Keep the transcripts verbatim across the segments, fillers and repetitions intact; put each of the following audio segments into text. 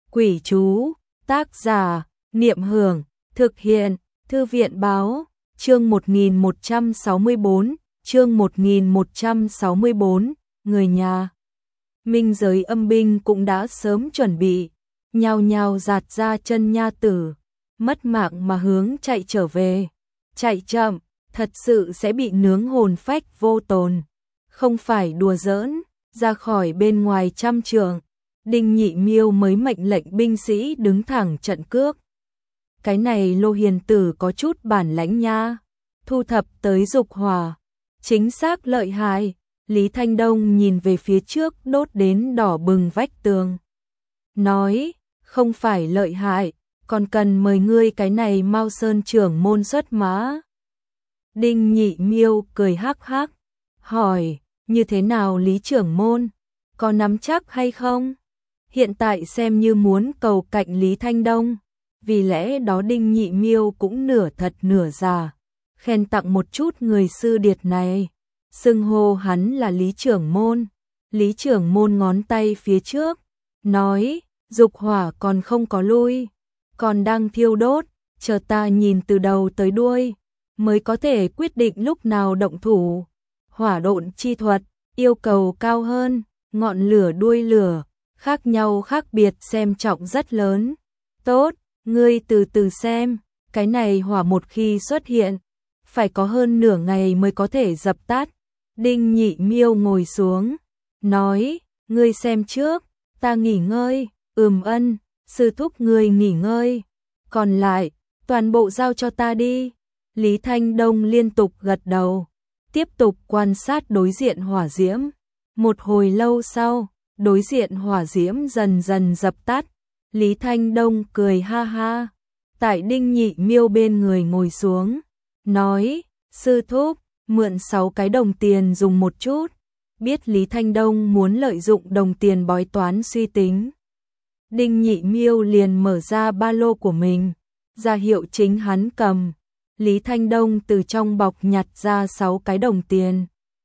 Quỷ chú, tác giả, Niệm Hưởng, thực hiện, Thư viện báo, chương một nghìn một trăm sáu mươi tư, chương một nghìn một trăm sáu mươi tư, người nhà. Minh giới âm binh cũng đã sớm chuẩn bị, nhao nhao giạt ra chân nha tử, mất mạng mà hướng chạy trở về. Chạy chậm, thật sự sẽ bị nướng hồn phách vô tồn. Không phải đùa giỡn, ra khỏi bên ngoài trăm trượng, Đinh Nhị Miêu mới mệnh lệnh binh sĩ đứng thẳng trận cước. Cái này Lô Hiền Tử có chút bản lãnh nha, thu thập tới dục hỏa, chính xác lợi hại. Lý Thanh Đông nhìn về phía trước đốt đến đỏ bừng vách tường, nói, không phải lợi hại, còn cần mời ngươi cái này Mao Sơn trưởng môn xuất mã. Đinh Nhị Miêu cười hắc hắc, hỏi, như thế nào Lý trưởng môn, có nắm chắc hay không? Hiện tại xem như muốn cầu cạnh Lý Thanh Đông, vì lẽ đó Đinh Nhị Miêu cũng nửa thật nửa giả, khen tặng một chút người sư điệt này, xưng hô hắn là Lý trưởng môn. Lý trưởng môn ngón tay phía trước, nói, dục hỏa còn không có lui, còn đang thiêu đốt, chờ ta nhìn từ đầu tới đuôi, mới có thể quyết định lúc nào động thủ. Hỏa độn chi thuật, yêu cầu cao hơn, ngọn lửa đuôi lửa, khác nhau khác biệt xem trọng rất lớn. Tốt, ngươi từ từ xem, cái này hỏa một khi xuất hiện, phải có hơn nửa ngày mới có thể dập tắt. Đinh Nhị Miêu ngồi xuống, nói, ngươi xem trước, ta nghỉ ngơi. Ừm ân, sư thúc ngươi nghỉ ngơi, còn lại, toàn bộ giao cho ta đi. Lý Thanh Đông liên tục gật đầu, tiếp tục quan sát đối diện hỏa diễm. Một hồi lâu sau, đối diện hỏa diễm dần dần dập tắt. Lý Thanh Đông cười ha ha, tại Đinh Nhị Miêu bên người ngồi xuống, nói, sư thúc, mượn sáu cái đồng tiền dùng một chút. Biết Lý Thanh Đông muốn lợi dụng đồng tiền bói toán suy tính, Đinh Nhị Miêu liền mở ra ba lô của mình, ra hiệu chính hắn cầm. Lý Thanh Đông từ trong bọc nhặt ra sáu cái đồng tiền,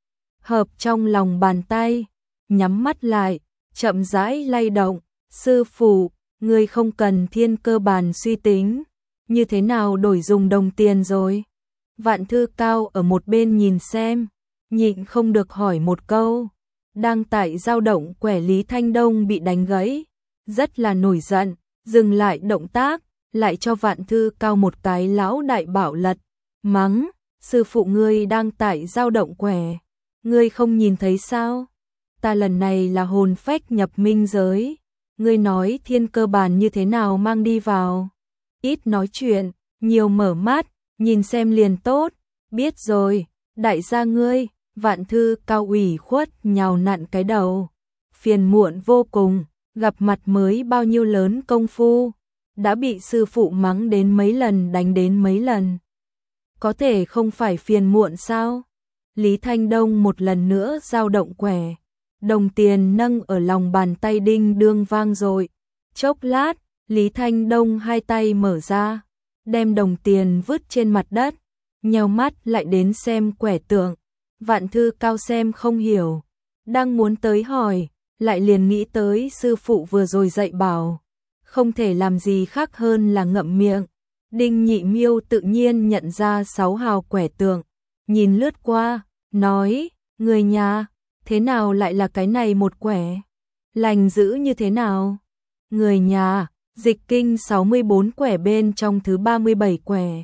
hợp trong lòng bàn tay, nhắm mắt lại, chậm rãi lay động. Sư phụ, ngươi không cần thiên cơ bàn suy tính, như thế nào đổi dùng đồng tiền rồi? Vạn Thư Cao ở một bên nhìn xem, nhịn không được hỏi một câu. Đang tại dao động quẻ Lý Thanh Đông bị đánh gãy, rất là nổi giận, dừng lại động tác, lại cho Vạn Thư Cao một cái lão đại bảo lật, mắng, sư phụ ngươi đang tại dao động quẻ, ngươi không nhìn thấy sao? Ta lần này là hồn phách nhập minh giới, ngươi nói thiên cơ bàn như thế nào mang đi vào? Ít nói chuyện, nhiều mở mắt, nhìn xem liền tốt. Biết rồi, đại gia ngươi. Vạn Thư Cao ủy khuất nhào nặn cái đầu, phiền muộn vô cùng, gặp mặt mới bao nhiêu lớn công phu, đã bị sư phụ mắng đến mấy lần, đánh đến mấy lần. Có thể không phải phiền muộn sao? Lý Thanh Đông một lần nữa dao động quẻ, đồng tiền nâng ở lòng bàn tay đinh đương vang dội. Chốc lát, Lý Thanh Đông hai tay mở ra, đem đồng tiền vứt trên mặt đất, nheo mắt lại đến xem quẻ tượng. Vạn Thư Cao xem không hiểu, đang muốn tới hỏi, lại liền nghĩ tới sư phụ vừa rồi dạy bảo, không thể làm gì khác hơn là ngậm miệng. Đinh Nhị Miêu tự nhiên nhận ra sáu hào quẻ tượng, nhìn lướt qua, nói, người nhà, thế nào lại là cái này một quẻ? Lành dữ như thế nào? Người nhà, dịch kinh sáu mươi tư quẻ bên trong thứ ba mươi bảy quẻ.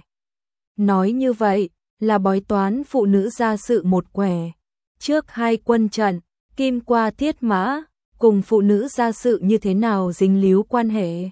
Nói như vậy, là bói toán phụ nữ gia sự một quẻ. Trước hai quân trận, kim qua thiết mã, cùng phụ nữ gia sự như thế nào dính líu quan hệ.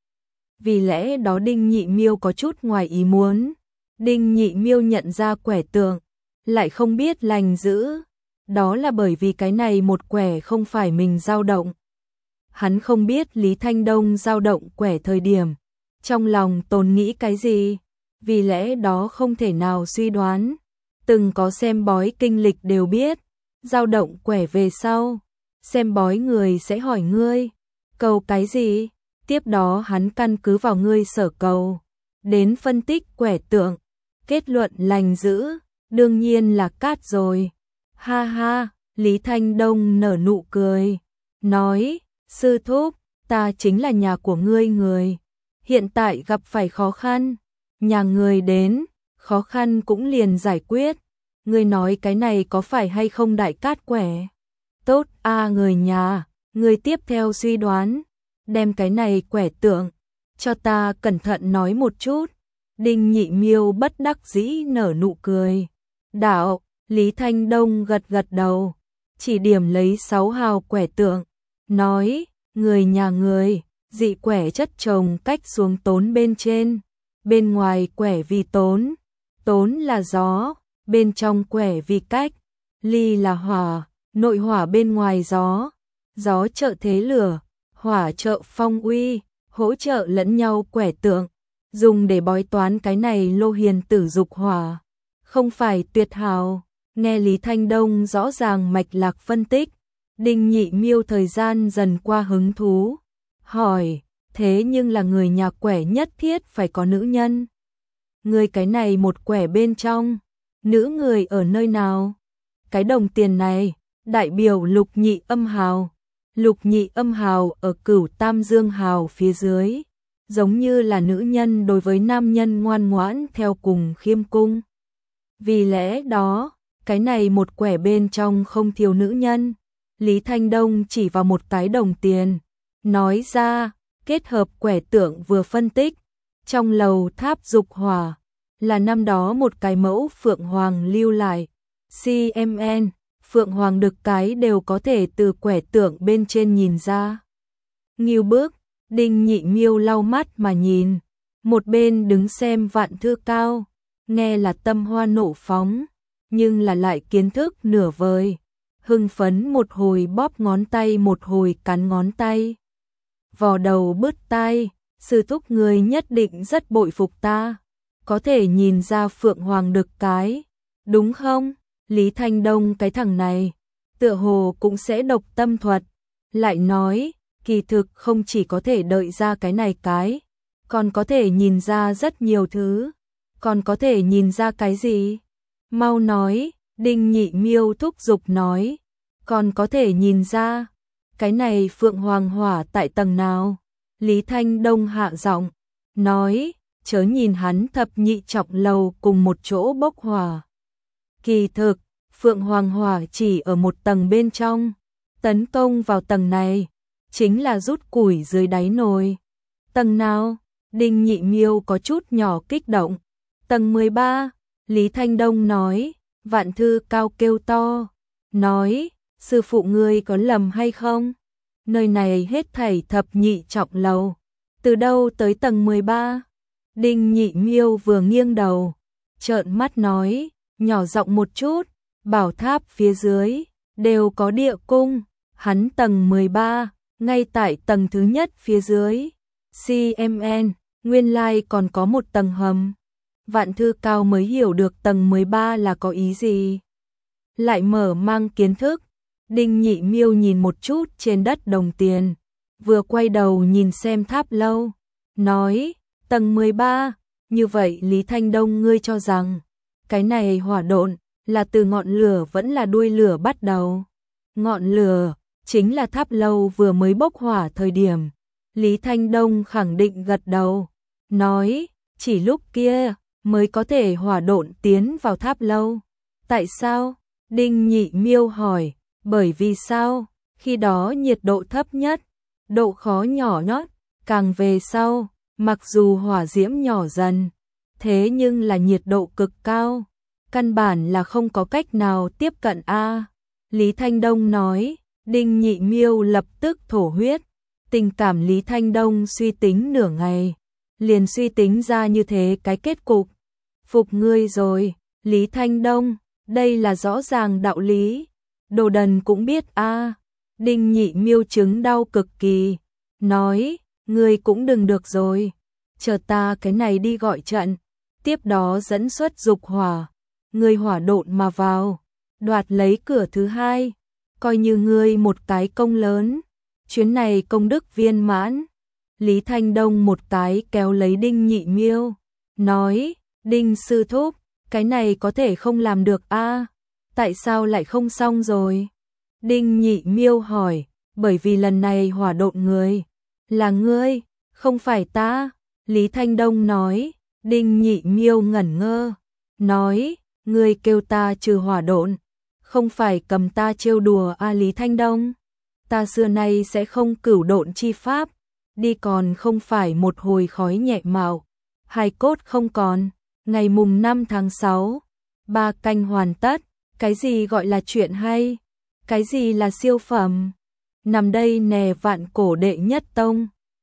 Vì lẽ đó Đinh Nhị Miêu có chút ngoài ý muốn. Đinh Nhị Miêu nhận ra quẻ tượng, lại không biết lành dữ. Đó là bởi vì cái này một quẻ không phải mình dao động. Hắn không biết Lý Thanh Đông dao động quẻ thời điểm, trong lòng tồn nghĩ cái gì. Vì lẽ đó không thể nào suy đoán. Từng có xem bói kinh lịch đều biết, dao động quẻ về sau, xem bói người sẽ hỏi ngươi, cầu cái gì? Tiếp đó hắn căn cứ vào ngươi sở cầu, đến phân tích quẻ tượng, kết luận lành dữ, đương nhiên là cát rồi. Ha ha, Lý Thanh Đông nở nụ cười, nói, sư thúc, ta ta chính là nhà của ngươi người. Hiện tại gặp phải khó khăn, nhà người đến, khó khăn cũng liền giải quyết. Ngươi nói cái này có phải hay không đại cát quẻ? Tốt a người nhà, ngươi tiếp theo suy đoán, đem cái này quẻ tượng, cho ta cẩn thận nói một chút. Đinh Nhị Miêu bất đắc dĩ nở nụ cười. Đạo, Lý Thanh Đông gật gật đầu, chỉ điểm lấy sáu hào quẻ tượng, nói, người nhà người, dị quẻ chất chồng cách xuống tốn bên trên, bên ngoài quẻ vì tốn, tốn là gió, bên trong quẻ vì cách, ly là hỏa, nội hỏa bên ngoài gió, gió trợ thế lửa, hỏa trợ phong uy, hỗ trợ lẫn nhau quẻ tượng, dùng để bói toán cái này lô hiền tử dục hỏa, không phải tuyệt hào. Nghe Lý Thanh Đông rõ ràng mạch lạc phân tích, Đinh Nhị Miêu thời gian dần qua hứng thú, hỏi, thế nhưng là người nhà quẻ nhất thiết phải có nữ nhân. Người cái này một quẻ bên trong, nữ người ở nơi nào? Cái đồng tiền này, đại biểu lục nhị âm hào, lục nhị âm hào ở cửu tam dương hào phía dưới, giống như là nữ nhân đối với nam nhân ngoan ngoãn theo cùng khiêm cung. Vì lẽ đó, cái này một quẻ bên trong không thiếu nữ nhân. Lý Thanh Đông chỉ vào một cái đồng tiền, nói ra, kết hợp quẻ tượng vừa phân tích, trong lầu tháp dục hỏa, là năm đó một cái mẫu Phượng Hoàng lưu lại, xê em en, Phượng Hoàng đực cái đều có thể từ quẻ tượng bên trên nhìn ra. Ngưu bước, Đinh Nhị Miêu lau mắt mà nhìn, một bên đứng xem Vạn Thư Cao, nghe là tâm hoa nộ phóng, nhưng là lại kiến thức nửa vời, hưng phấn một hồi bóp ngón tay một hồi cắn ngón tay. Vò đầu bứt tai, sư thúc người nhất định rất bội phục ta, có thể nhìn ra Phượng Hoàng đực cái, đúng không? Lý Thanh Đông cái thằng này, tựa hồ cũng sẽ độc tâm thuật, lại nói, kỳ thực không chỉ có thể đợi ra cái này cái, còn có thể nhìn ra rất nhiều thứ, còn có thể nhìn ra cái gì? Mau nói, Đinh Nhị Miêu thúc giục nói, còn có thể nhìn ra, cái này Phượng Hoàng hỏa tại tầng nào? Lý Thanh Đông hạ giọng, nói, chớ nhìn hắn thập nhị trọng lầu cùng một chỗ bốc hỏa. Kỳ thực, Phượng Hoàng hỏa chỉ ở một tầng bên trong, tấn công vào tầng này, chính là rút củi dưới đáy nồi. Tầng nào? Đinh Nhị Miêu có chút nhỏ kích động. Tầng mười ba, Lý Thanh Đông nói, Vạn Thư Cao kêu to, nói, sư phụ ngươi có lầm hay không? Nơi này hết thảy thập nhị trọng lầu, từ đâu tới tầng mười ba? Đinh Nhị Miêu vừa nghiêng đầu, trợn mắt nói, nhỏ giọng một chút, bảo tháp phía dưới, đều có địa cung, hắn tầng mười ba, ngay tại tầng thứ nhất phía dưới, xê em en, nguyên lai còn có một tầng hầm. Vạn Thư Cao mới hiểu được tầng mười ba là có ý gì. Lại mở mang kiến thức, Đinh Nhị Miêu nhìn một chút trên đất đồng tiền, vừa quay đầu nhìn xem tháp lâu, nói, tầng mười ba, như vậy Lý Thanh Đông ngươi cho rằng, cái này hỏa độn, là từ ngọn lửa vẫn là đuôi lửa bắt đầu. Ngọn lửa, chính là tháp lâu vừa mới bốc hỏa thời điểm. Lý Thanh Đông khẳng định gật đầu, nói, chỉ lúc kia, mới có thể hỏa độn tiến vào tháp lâu. Tại sao? Đinh Nhị Miêu hỏi, bởi vì sao? Khi đó nhiệt độ thấp nhất, độ khó nhỏ nhất, càng về sau, mặc dù hỏa diễm nhỏ dần, thế nhưng là nhiệt độ cực cao, căn bản là không có cách nào tiếp cận a. Lý Thanh Đông nói, Đinh Nhị Miêu lập tức thổ huyết, tình cảm Lý Thanh Đông suy tính nửa ngày, liền suy tính ra như thế cái kết cục. Phục ngươi rồi, Lý Thanh Đông, đây là rõ ràng đạo lý, đồ đần cũng biết a. Đinh Nhị Miêu chứng đau cực kỳ, nói, ngươi cũng đừng được rồi, chờ ta cái này đi gọi trận, tiếp đó dẫn xuất dục hỏa, ngươi hỏa độn mà vào, đoạt lấy cửa thứ hai, coi như ngươi một cái công lớn, chuyến này công đức viên mãn. Lý Thanh Đông một cái kéo lấy Đinh Nhị Miêu, nói, Đinh sư thúc, cái này có thể không làm được a? Tại sao lại không xong rồi? Đinh Nhị Miêu hỏi, bởi vì lần này hỏa độn người Là ngươi, không phải ta, Lý Thanh Đông nói. Đinh Nhị Miêu ngẩn ngơ, nói, ngươi kêu ta trừ hỏa độn, không phải cầm ta trêu đùa a Lý Thanh Đông. Ta xưa nay sẽ không cửu độn chi pháp, đi còn không phải một hồi khói nhẹ mạo, hài cốt không còn. Ngày mùng năm tháng sáu, ba canh hoàn tất, cái gì gọi là chuyện hay, cái gì là siêu phẩm. Nằm đây nè vạn cổ đệ nhất tông.